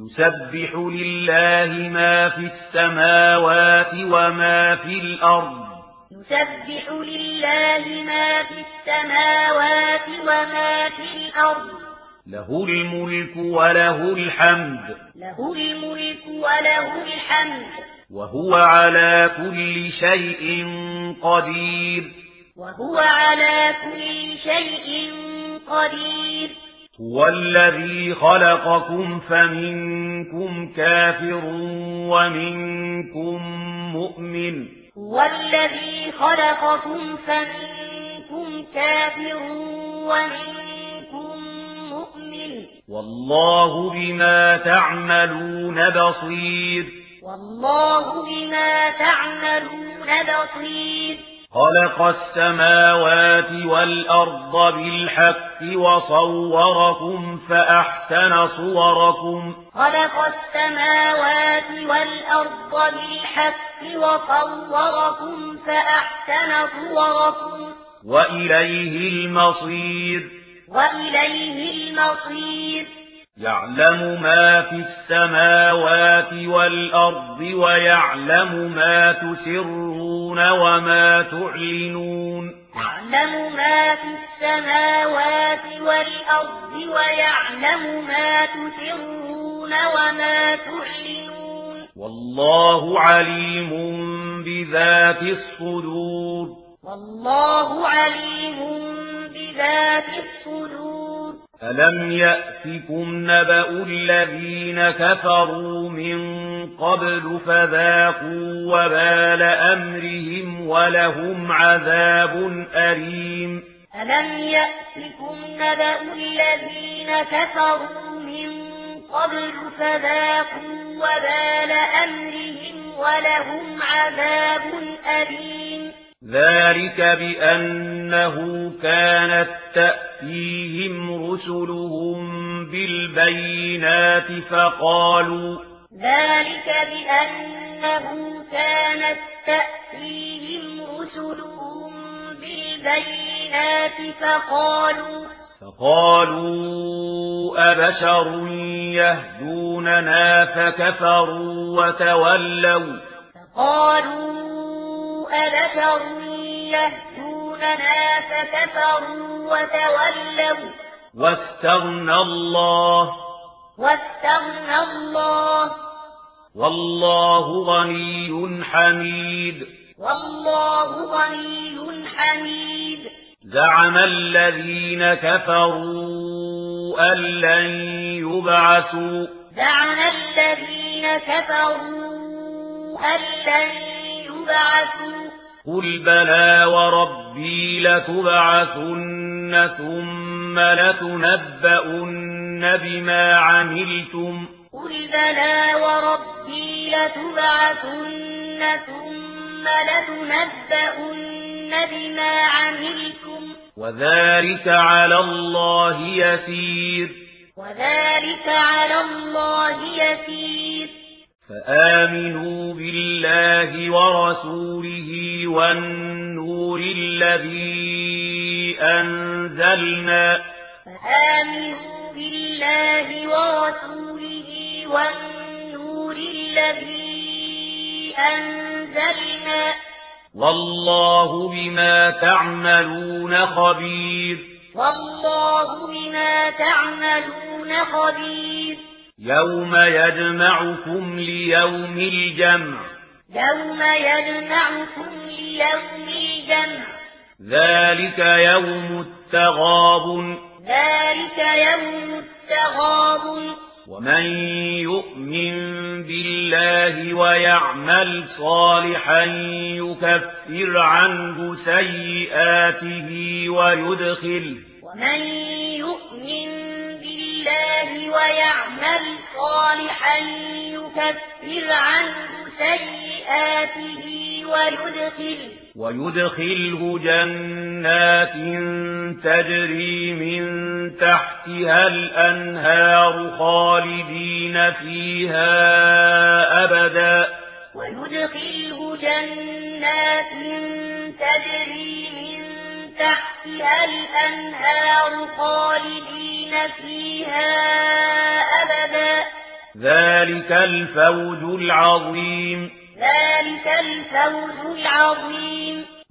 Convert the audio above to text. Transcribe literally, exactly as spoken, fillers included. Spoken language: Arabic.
يسبح لله ما في السماوات وما في الأرض يسبح لله ما في السماوات وما في الأرض له الملك وله الحمد له الملك وله الحمد وهو على كل شيء قدير وهو على كل شيء قدير هو الذي خلقكم فمنكم كافر ومنكم مؤمن هو الذي خلقكم فمنكم كافر ومنكم مؤمن والله بما تعملون بصير والله بما تعملون بصير خلق السماوات والأرض بالحق وصوركم فأحسن صوركم خلق السماوات والأرض بالحق وصوركم فأحسن صوركم وإليه المصير وإليه المصير يعلم ما في السماوات والأرض ويعلم ما تسرون وما تعلنون يعلم ما في السماوات والأرض ويعلم ما تسرون وما تعلنون والله عليم بذات الصدور والله عليم بذات الصدور ألم يأتكم نبأ الذين كفروا من قبل فذاقوا وبال أمرهم ولهم عذاب أليم ألم يأتكم نبأ الذين كفروا من قبل فذاقوا وبال أمرهم ولهم عذاب أليم ذلك بأنه كانت تأتيهم رسلهم بالبينات فقالوا ذلك بأنه كانت تأتيهم رسلهم بالبينات فقالوا فقالوا أبشر يهدوننا فكفروا وتولوا فقالوا أبشر يهدوننا فكفروا وتولوا واستغنى الله واستغنى الله والله غني حميد والله غني حميد زعم الذين كفروا أن لن يبعثوا زعم الذين كفروا أن لن يبعثوا قل بلى وربي لتبعثن ثم لتنبؤن بما عملتم قل بلى وربي لتبعثن ثم لتنبؤن بما عملتم وذلك على الله يسير وذلك على الله يسير فآمنوا بالله ورسوله والنور الذي أنزلنا فآمنوا بالله ورسوله والنور الذي أنزلنا والله بما تعملون خبير والله بما تعملون خبير يوم يجمعكم ليوم الجمع يوم يجمعكم ليوم الجمع ذلك يوم التغابن ذلك يوم التغابن ومن يؤمن بالله ويعمل صالحا يكفر عنه سيئاته ويدخل ومن يؤمن بالله ويعمل صالحا يكفر عنه سيئاته ويدخل ويدخله جنات تجري من تحتها الأنهار خالدين فيها أبدا ويدخله جنات تجري من تحتها الأنهار خالدين فيها أبدا ذلك الفوز العظيم ذلك الفوز العظيم